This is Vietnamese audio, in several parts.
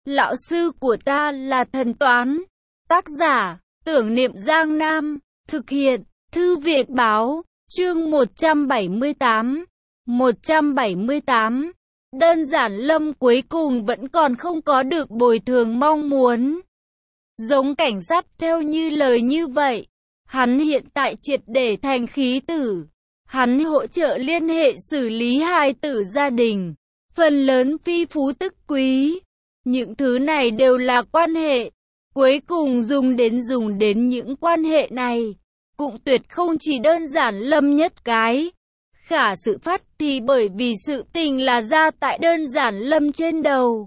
Lão sư của ta là thần toán. Tác giả, Tưởng Niệm Giang Nam. Thực hiện, Thư viện Báo. Chương 178. 178. Đơn giản Lâm cuối cùng vẫn còn không có được bồi thường mong muốn. Giống cảnh sát theo như lời như vậy. Hắn hiện tại triệt để thành khí tử. Hắn hỗ trợ liên hệ xử lý hài tử gia đình. Phần lớn phi phú tức quý. Những thứ này đều là quan hệ. Cuối cùng dùng đến những quan hệ này. Cũng tuyệt không chỉ đơn giản Lâm nhất cái. Khả sự phát thì bởi vì sự tình là ra tại đơn giản Lâm trên đầu.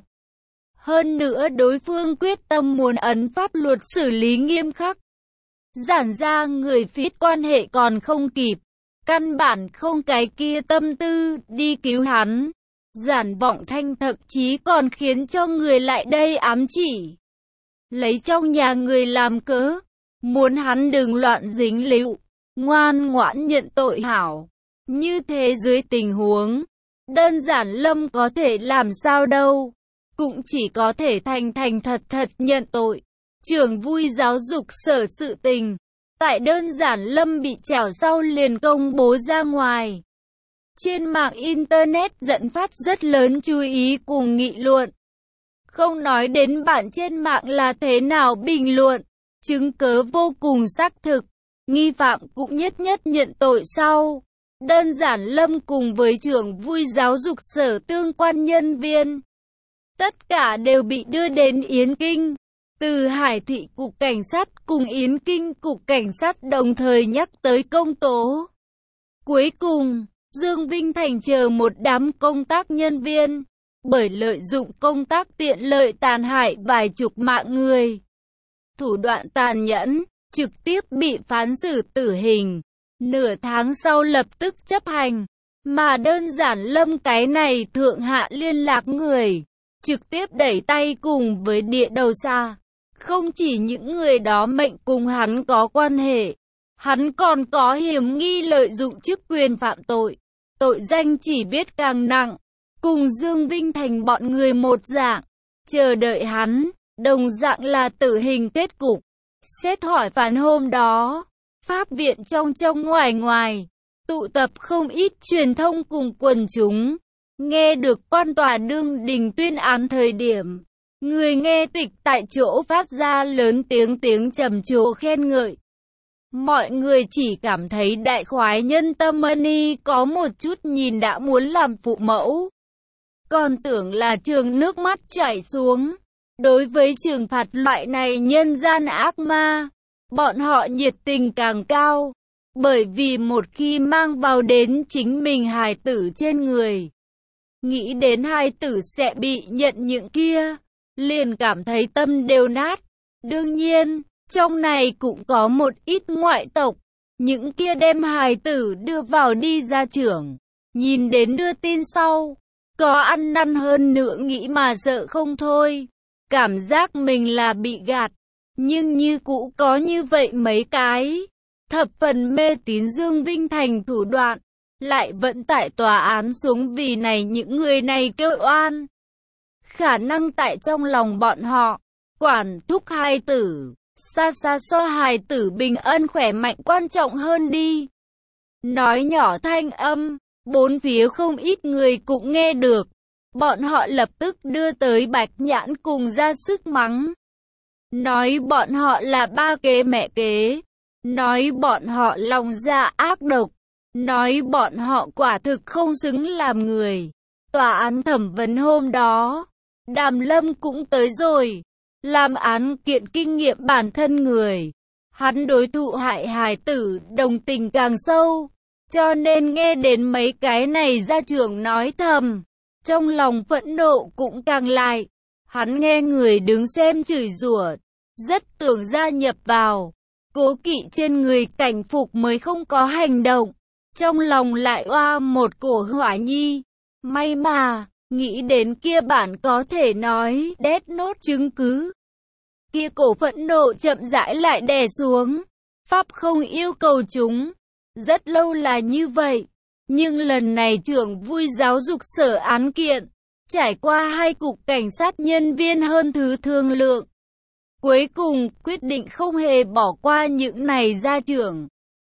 Hơn nữa đối phương quyết tâm muốn ấn pháp luật xử lý nghiêm khắc. Giản ra người phít quan hệ còn không kịp. Căn bản không cái kia tâm tư đi cứu hắn. Giản Vọng Thanh thậm chí còn khiến cho người lại đây ám chỉ. Lấy trong nhà người làm cớ. Muốn hắn đừng loạn dính líu. Ngoan ngoãn nhận tội hảo. Như thế dưới tình huống. Đơn giản Lâm có thể làm sao đâu. Cũng chỉ có thể thành thật nhận tội. Trưởng vui giáo dục sở sự tình. Tại đơn giản Lâm bị trảo sau liền công bố ra ngoài. Trên mạng Internet dẫn phát rất lớn chú ý cùng nghị luận. Không nói đến bạn trên mạng là thế nào bình luận. Chứng cớ vô cùng xác thực. Nghi phạm cũng nhất nhận tội sau. Đơn giản Lâm cùng với trưởng vui giáo dục sở tương quan nhân viên. Tất cả đều bị đưa đến Yến Kinh. Từ Hải thị cục cảnh sát cùng Yến Kinh cục cảnh sát đồng thời nhắc tới công tố. Cuối cùng, Dương Vinh Thành chờ một đám công tác nhân viên. Bởi lợi dụng công tác tiện lợi tàn hại vài chục mạng người. Thủ đoạn tàn nhẫn, trực tiếp bị phán xử tử hình. Nửa tháng sau lập tức chấp hành. Mà đơn giản Lâm cái này thượng hạ liên lạc người. Trực tiếp đẩy tay cùng với địa đầu xa. Không chỉ những người đó mệnh cùng hắn có quan hệ. Hắn còn có hiểm nghi lợi dụng chức quyền phạm tội. Tội danh chỉ biết càng nặng. Cùng Dương Vinh Thành bọn người một dạng. Chờ đợi hắn. Đồng dạng là tử hình kết cục. Xét hỏi phán hôm đó. Pháp viện trong ngoài. Tụ tập không ít truyền thông cùng quần chúng. Nghe được quan tòa đương đình tuyên án thời điểm. Người nghe tịch tại chỗ phát ra lớn tiếng trầm trồ khen ngợi. Mọi người chỉ cảm thấy đại khoái nhân tâm Money có một chút nhìn đã muốn làm phụ mẫu. Còn tưởng là trường nước mắt chảy xuống. Đối với trừng phạt loại này nhân gian ác ma, bọn họ nhiệt tình càng cao. Bởi vì một khi mang vào đến chính mình hài tử trên người. Nghĩ đến hài tử sẽ bị nhận những kia. Liền cảm thấy tâm đều nát. Đương nhiên, trong này cũng có một ít ngoại tộc. Những kia đem hài tử đưa vào đi ra trưởng. Nhìn đến đưa tin sau. Có ăn năn hơn nữa nghĩ mà sợ không thôi. Cảm giác mình là bị gạt. Nhưng như cũ có như vậy mấy cái. Thập phần mê tín Dương Vinh Thành thủ đoạn. Lại vẫn tại tòa án xuống vì này những người này kêu oan. Khả năng tại trong lòng bọn họ. Quản thúc hài tử. Xa so hài tử bình an khỏe mạnh quan trọng hơn đi. Nói nhỏ thanh âm. Bốn phía không ít người cũng nghe được. Bọn họ lập tức đưa tới Bạch Nhãn cùng ra sức mắng. Nói bọn họ là ba kế mẹ kế. Nói bọn họ lòng dạ ác độc. Nói bọn họ quả thực không xứng làm người. Tòa án thẩm vấn hôm đó. Đàm Lâm cũng tới rồi. Làm án kiện kinh nghiệm bản thân người. Hắn đối thụ hại hài tử đồng tình càng sâu. Cho nên nghe đến mấy cái này gia trưởng nói thầm. Trong lòng phẫn nộ cũng càng lại. Hắn nghe người đứng xem chửi rủa. Rất tưởng gia nhập vào. Cố kỵ trên người cảnh phục mới không có hành động. Trong lòng lại oa một cổ hỏa nhi. May mà, nghĩ đến kia bản có thể nói Death Note chứng cứ. Kia cổ phẫn nộ chậm rãi lại đè xuống. Pháp không yêu cầu chúng. Rất lâu là như vậy. Nhưng lần này trưởng vui giáo dục sở án kiện. Trải qua 2 cục cảnh sát nhân viên hơn thứ thương lượng, cuối cùng quyết định không hề bỏ qua những này gia trưởng.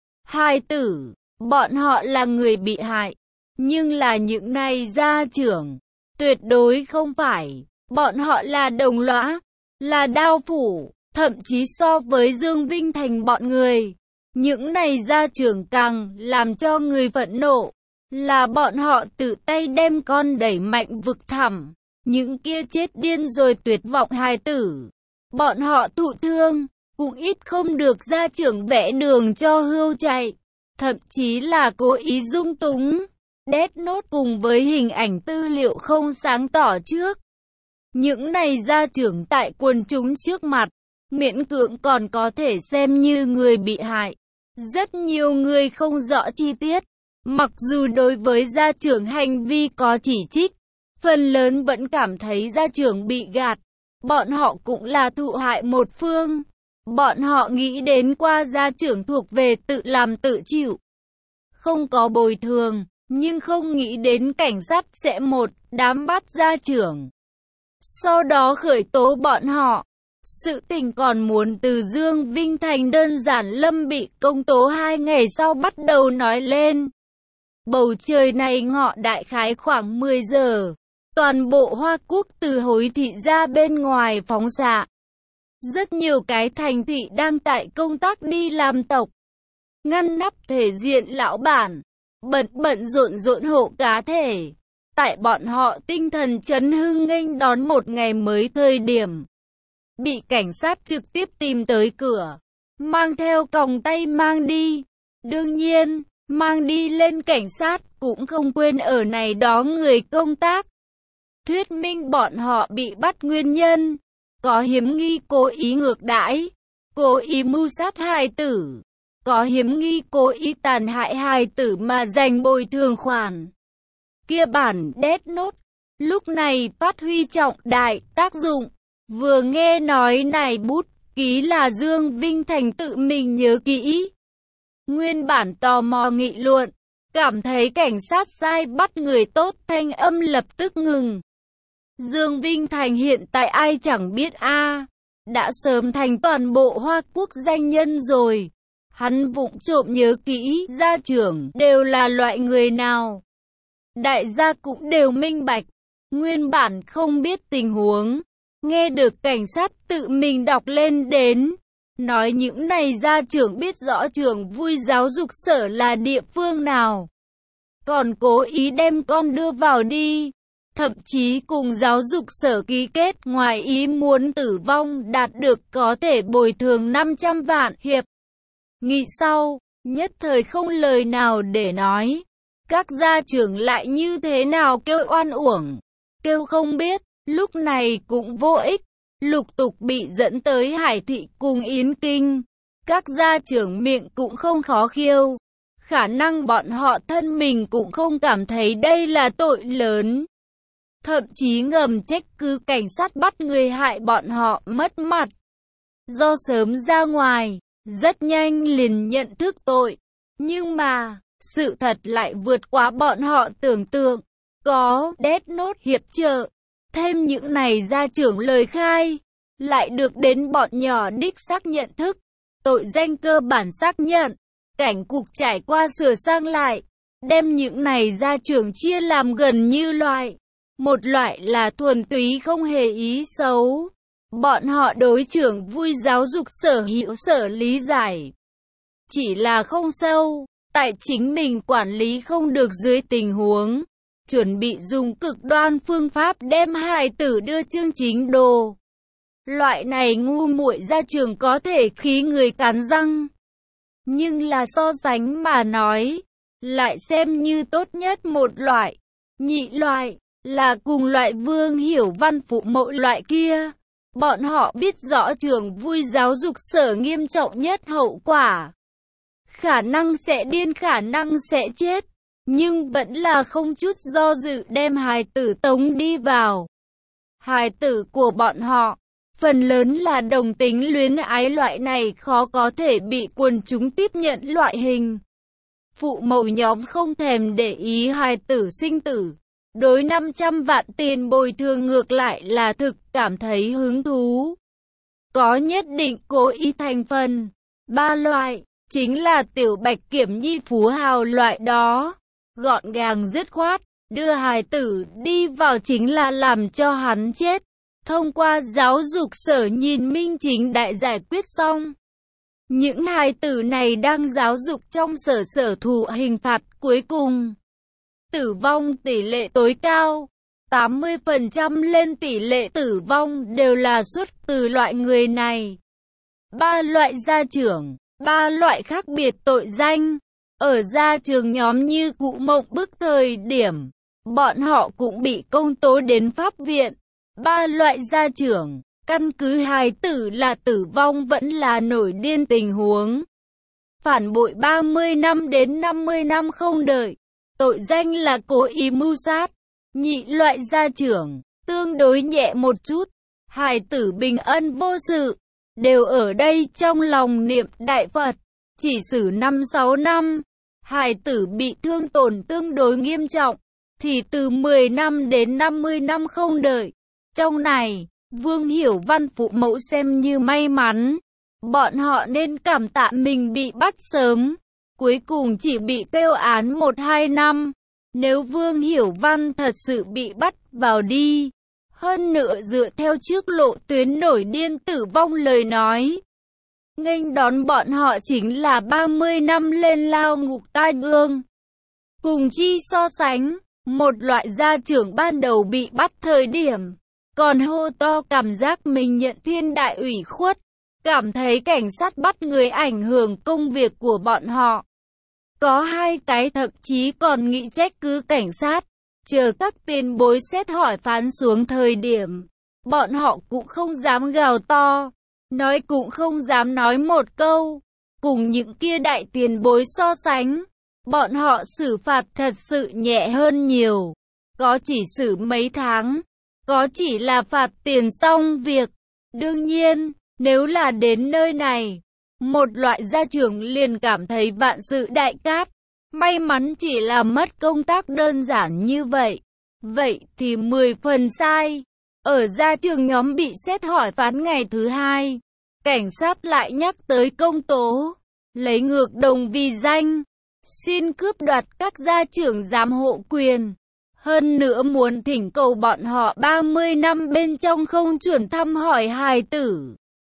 Hài tử, bọn họ là người bị hại, nhưng là những này gia trưởng, tuyệt đối không phải. Bọn họ là đồng lõa, là đao phủ, thậm chí so với Dương Vinh Thành bọn người. Những này gia trưởng càng làm cho người phẫn nộ, là bọn họ tự tay đem con đẩy mạnh vực thẳm. Những kia chết điên rồi tuyệt vọng hài tử, bọn họ thụ thương, cũng ít không được gia trưởng vẽ đường cho hươu chạy, thậm chí là cố ý dung túng. Death Note cùng với hình ảnh tư liệu không sáng tỏ trước. Những này gia trưởng tại quần chúng trước mặt, miễn cưỡng còn có thể xem như người bị hại. Rất nhiều người không rõ chi tiết, mặc dù đối với gia trưởng hành vi có chỉ trích, phần lớn vẫn cảm thấy gia trưởng bị gạt. Bọn họ cũng là thụ hại một phương. Bọn họ nghĩ đến qua gia trưởng thuộc về tự làm tự chịu, không có bồi thường, nhưng không nghĩ đến cảnh sát sẽ một đám bắt gia trưởng, sau đó khởi tố bọn họ. Sự tình còn muốn từ Dương Vinh Thành đơn giản Lâm bị công tố 2 ngày sau bắt đầu nói lên. Bầu trời này ngọ đại khái khoảng 10 giờ. Toàn bộ Hoa Quốc từ Hối thị ra bên ngoài phóng xạ. Rất nhiều cái thành thị đang tại công tác đi làm tộc, ngăn nắp thể diện lão bản, bận rộn hộ cá thể. Tại bọn họ tinh thần chấn hưng nghênh đón một ngày mới thời điểm, bị cảnh sát trực tiếp tìm tới cửa, mang theo còng tay mang đi. Đương nhiên, mang đi lên cảnh sát cũng không quên ở này đó người công tác thuyết minh bọn họ bị bắt nguyên nhân, có hiếm nghi cố ý ngược đãi, cố ý mưu sát hài tử, có hiếm nghi cố ý tàn hại hài tử mà giành bồi thường khoản. Kia bản Death Note lúc này phát huy trọng đại tác dụng. Vừa nghe nói này bút ký là Dương Vinh Thành tự mình nhớ kỹ. Nguyên bản tò mò nghị luận, cảm thấy cảnh sát sai bắt người tốt thanh âm lập tức ngừng. Dương Vinh Thành hiện tại ai chẳng biết a, đã sớm thành toàn bộ Hoa Quốc danh nhân rồi. Hắn vụng trộm nhớ kỹ gia trưởng đều là loại người nào. Đại gia cũng đều minh bạch, nguyên bản không biết tình huống. Nghe được cảnh sát tự mình đọc lên đến, nói những này gia trưởng biết rõ trường vui giáo dục sở là địa phương nào, còn cố ý đem con đưa vào đi, thậm chí cùng giáo dục sở ký kết ngoài ý muốn tử vong đạt được có thể bồi thường 500 vạn hiệp. Nghị sau, nhất thời không lời nào để nói. Các gia trưởng lại như thế nào kêu oan uổng, kêu không biết. Lúc này cũng vô ích, lục tục bị dẫn tới Hải Thị cùng Yến Kinh. Các gia trưởng miệng cũng không khó khiêu. Khả năng bọn họ thân mình cũng không cảm thấy đây là tội lớn. Thậm chí ngầm trách cứ cảnh sát bắt người hại bọn họ mất mặt. Do sớm ra ngoài, rất nhanh liền nhận thức tội. Nhưng mà, sự thật lại vượt quá bọn họ tưởng tượng. Có Death Note hiệp trợ, thêm những này gia trưởng lời khai, lại được đến bọn nhỏ đích xác nhận thức, tội danh cơ bản xác nhận, cảnh cục trải qua sửa sang lại, đem những này gia trưởng chia làm gần như loại. Một loại là thuần túy không hề ý xấu, bọn họ đối trưởng vui giáo dục sở hữu sở lý giải, chỉ là không sâu, tại chính mình quản lý không được dưới tình huống. Chuẩn bị dùng cực đoan phương pháp đem hài tử đưa chương chính đồ. Loại này ngu muội gia trưởng có thể khí người cắn răng. Nhưng là so sánh mà nói, lại xem như tốt nhất một loại. Nhị loại, là cùng loại Vương Hiểu Văn phụ mẫu loại kia. Bọn họ biết rõ trường vui giáo dục sở nghiêm trọng nhất hậu quả. Khả năng sẽ điên, khả năng sẽ chết. Nhưng vẫn là không chút do dự đem hài tử tống đi vào. Hài tử của bọn họ, phần lớn là đồng tính luyến ái loại này khó có thể bị quần chúng tiếp nhận loại hình. Phụ mẫu nhóm không thèm để ý hài tử sinh tử, Đối 500 vạn tiền bồi thường ngược lại là thực cảm thấy hứng thú. Có nhất định cố ý thành phần. 3 loại, chính là Tiểu Bạch Kiểm Nhi phú hào loại đó. Gọn gàng dứt khoát, đưa hài tử đi vào chính là làm cho hắn chết. Thông qua giáo dục sở nhìn minh chính đại giải quyết xong. Những hài tử này đang giáo dục trong sở thụ hình phạt cuối cùng. Tử vong tỷ lệ tối cao, 80% lên tỷ lệ tử vong đều là xuất từ loại người này. 3 loại gia trưởng, 3 loại khác biệt tội danh. Ở gia trường nhóm như Cụ Mộng Bức thời điểm, bọn họ cũng bị công tố đến pháp viện. 3 loại gia trưởng, căn cứ hài tử là tử vong vẫn là nổi điên tình huống. Phản bội 30 năm đến 50 năm không đợi. Tội danh là cố ý mưu sát. Nhị loại gia trưởng, tương đối nhẹ một chút. Hài tử bình ân vô sự, đều ở đây trong lòng niệm Đại Phật. Chỉ xử 5-6 năm. Hài tử bị thương tổn tương đối nghiêm trọng, thì từ 10 năm đến 50 năm không đợi. Trong này, Vương Hiểu Văn phụ mẫu xem như may mắn. Bọn họ nên cảm tạ mình bị bắt sớm. Cuối cùng chỉ bị kêu án 1-2 năm. Nếu Vương Hiểu Văn thật sự bị bắt vào đi, hơn nữa dựa theo trước lộ tuyến nổi điên tử vong lời nói, nghênh đón bọn họ chính là 30 năm lên lao ngục tai ương. Cùng chi so sánh, một loại gia trưởng ban đầu bị bắt thời điểm, còn hô to cảm giác mình nhận thiên đại ủy khuất, cảm thấy cảnh sát bắt người ảnh hưởng công việc của bọn họ. Có 2 cái thậm chí còn nghĩ trách cứ cảnh sát, chờ các tiền bối xét hỏi phán xuống thời điểm, bọn họ cũng không dám gào to, nói cũng không dám nói một câu. Cùng những kia đại tiền bối so sánh, bọn họ xử phạt thật sự nhẹ hơn nhiều. Có chỉ xử mấy tháng, có chỉ là phạt tiền xong việc. Đương nhiên, nếu là đến nơi này, một loại gia trưởng liền cảm thấy vạn sự đại cát. May mắn chỉ là mất công tác đơn giản như vậy. Vậy thì 10 phần sai. Ở gia trường nhóm bị xét hỏi phán ngày thứ 2, cảnh sát lại nhắc tới công tố, lấy ngược đồng vì danh, xin cướp đoạt các gia trưởng giám hộ quyền. Hơn nữa muốn thỉnh cầu bọn họ 30 năm bên trong không chuẩn thăm hỏi hài tử.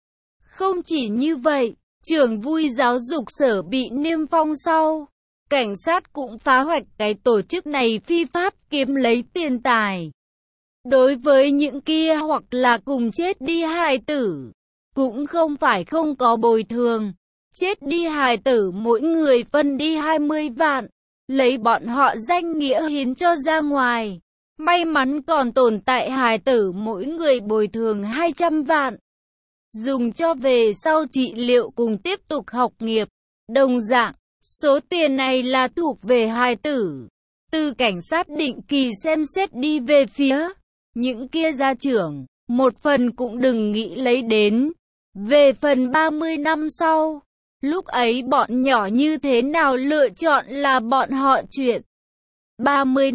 Không chỉ như vậy, trường vui giáo dục sở bị niêm phong sau, cảnh sát cũng phá hoạch cái tổ chức này phi pháp kiếm lấy tiền tài. Đối với những kia hoặc là cùng chết đi hài tử, cũng không phải không có bồi thường. Chết đi hài tử mỗi người phân đi 20 vạn, lấy bọn họ danh nghĩa hiến cho ra ngoài. May mắn còn tồn tại hài tử mỗi người bồi thường 200 vạn. Dùng cho về sau trị liệu cùng tiếp tục học nghiệp. Đồng dạng, số tiền này là thuộc về hài tử. Từ cảnh sát định kỳ xem xét đi về phía những kia gia trưởng, một phần cũng đừng nghĩ lấy đến. Về phần 30 năm sau, lúc ấy bọn nhỏ như thế nào lựa chọn là bọn họ chuyện. 30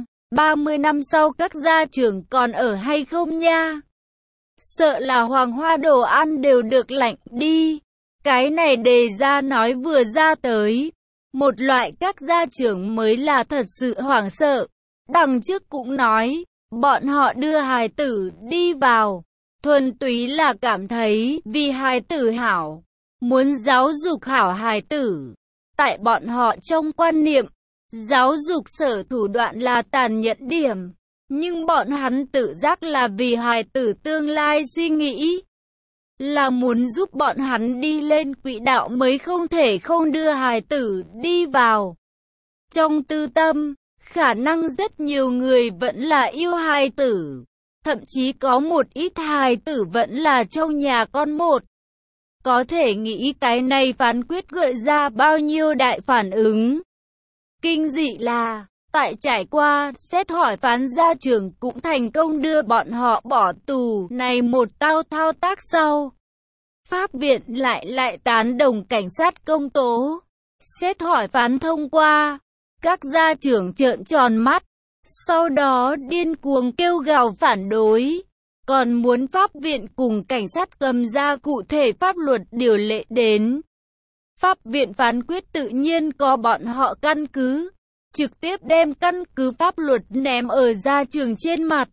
năm sau các gia trưởng còn ở hay không nha? Sợ là hoàng hoa đồ ăn đều được lạnh đi. Cái này đề ra nói vừa ra tới. Một loại các gia trưởng mới là thật sự hoảng sợ. Đằng trước cũng nói, bọn họ đưa hài tử đi vào, thuần túy là cảm thấy vì hài tử hảo, muốn giáo dục hảo hài tử. Tại bọn họ trong quan niệm, giáo dục sở thủ đoạn là tàn nhẫn điểm, nhưng bọn hắn tự giác là vì hài tử tương lai suy nghĩ, là muốn giúp bọn hắn đi lên quỹ đạo mới không thể không đưa hài tử đi vào. Trong tư tâm, khả năng rất nhiều người vẫn là yêu hài tử, thậm chí có một ít hài tử vẫn là trong nhà con một. Có thể nghĩ cái này phán quyết gợi ra bao nhiêu đại phản ứng. Kinh dị là, tại trải qua xét hỏi phán gia trưởng cũng thành công đưa bọn họ bỏ tù này một thao tác sau. Pháp viện lại tán đồng cảnh sát công tố. Xét hỏi phán thông qua, các gia trưởng trợn tròn mắt, sau đó điên cuồng kêu gào phản đối, còn muốn pháp viện cùng cảnh sát cầm ra cụ thể pháp luật điều lệ đến. Pháp viện phán quyết tự nhiên có bọn họ căn cứ, trực tiếp đem căn cứ pháp luật ném ở gia trường trên mặt.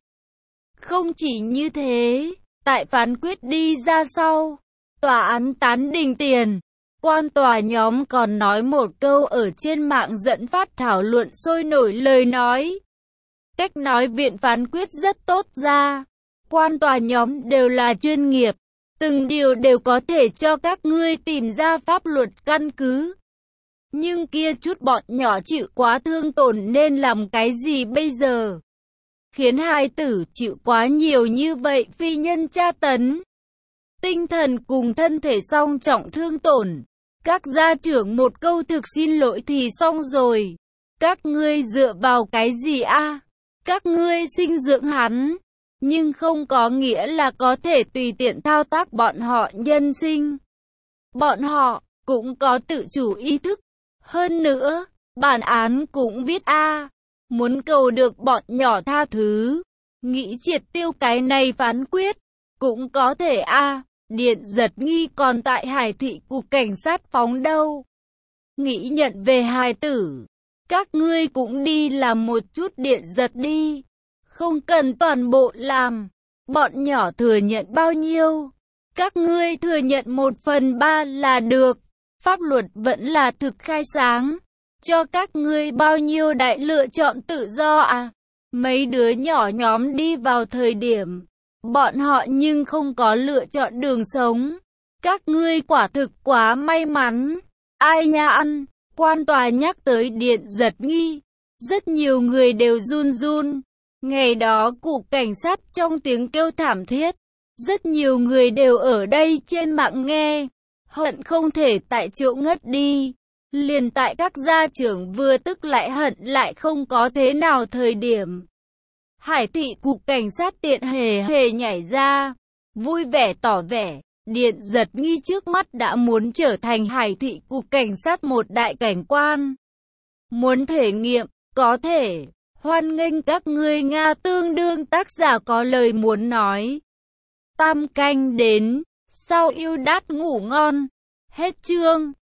Không chỉ như thế, tại phán quyết đi ra sau, tòa án tán đình tiền, quan tòa nhóm còn nói một câu ở trên mạng dẫn phát thảo luận sôi nổi lời nói. Cách nói viện phán quyết rất tốt ra, quan tòa nhóm đều là chuyên nghiệp, từng điều đều có thể cho các ngươi tìm ra pháp luật căn cứ. Nhưng kia chút bọn nhỏ chịu quá thương tổn nên làm cái gì bây giờ? Khiến hài tử chịu quá nhiều như vậy phi nhân tra tấn, tinh thần cùng thân thể song trọng thương tổn. Các gia trưởng một câu thực xin lỗi thì xong rồi. Các ngươi dựa vào cái gì a? Các ngươi sinh dưỡng hắn, nhưng không có nghĩa là có thể tùy tiện thao tác bọn họ nhân sinh. Bọn họ cũng có tự chủ ý thức. Hơn nữa, bản án cũng viết muốn cầu được bọn nhỏ tha thứ, nghĩ triệt tiêu cái này phán quyết, cũng có thể Điện Giật Nghi còn tại Hải Thị cục cảnh sát phóng đâu. Nghĩ nhận về hài tử, các ngươi cũng đi làm một chút điện giật đi, không cần toàn bộ làm. Bọn nhỏ thừa nhận bao nhiêu, các ngươi thừa nhận 1/3 là được. Pháp luật vẫn là thực khai sáng, cho các ngươi bao nhiêu đại lựa chọn tự do Mấy đứa nhỏ nhóm đi vào thời điểm, bọn họ nhưng không có lựa chọn đường sống. Các ngươi quả thực quá may mắn. Ai nha ăn, quan tòa nhắc tới Điện Giật Nghi, rất nhiều người đều run run. Ngày đó cục cảnh sát trong tiếng kêu thảm thiết, rất nhiều người đều ở đây trên mạng nghe, hận không thể tại chỗ ngất đi. Liền tại các gia trưởng vừa tức lại hận lại không có thế nào thời điểm, Hải Thị cục cảnh sát tiện hề nhảy ra, vui vẻ tỏ vẻ, Điện Giật Nghi trước mắt đã muốn trở thành Hải Thị cục cảnh sát một đại cảnh quan. Muốn thể nghiệm, có thể, hoan nghênh các ngươi Nga. Tương đương tác giả có lời muốn nói. Tam canh đến, sau yêu đát ngủ ngon. Hết chương.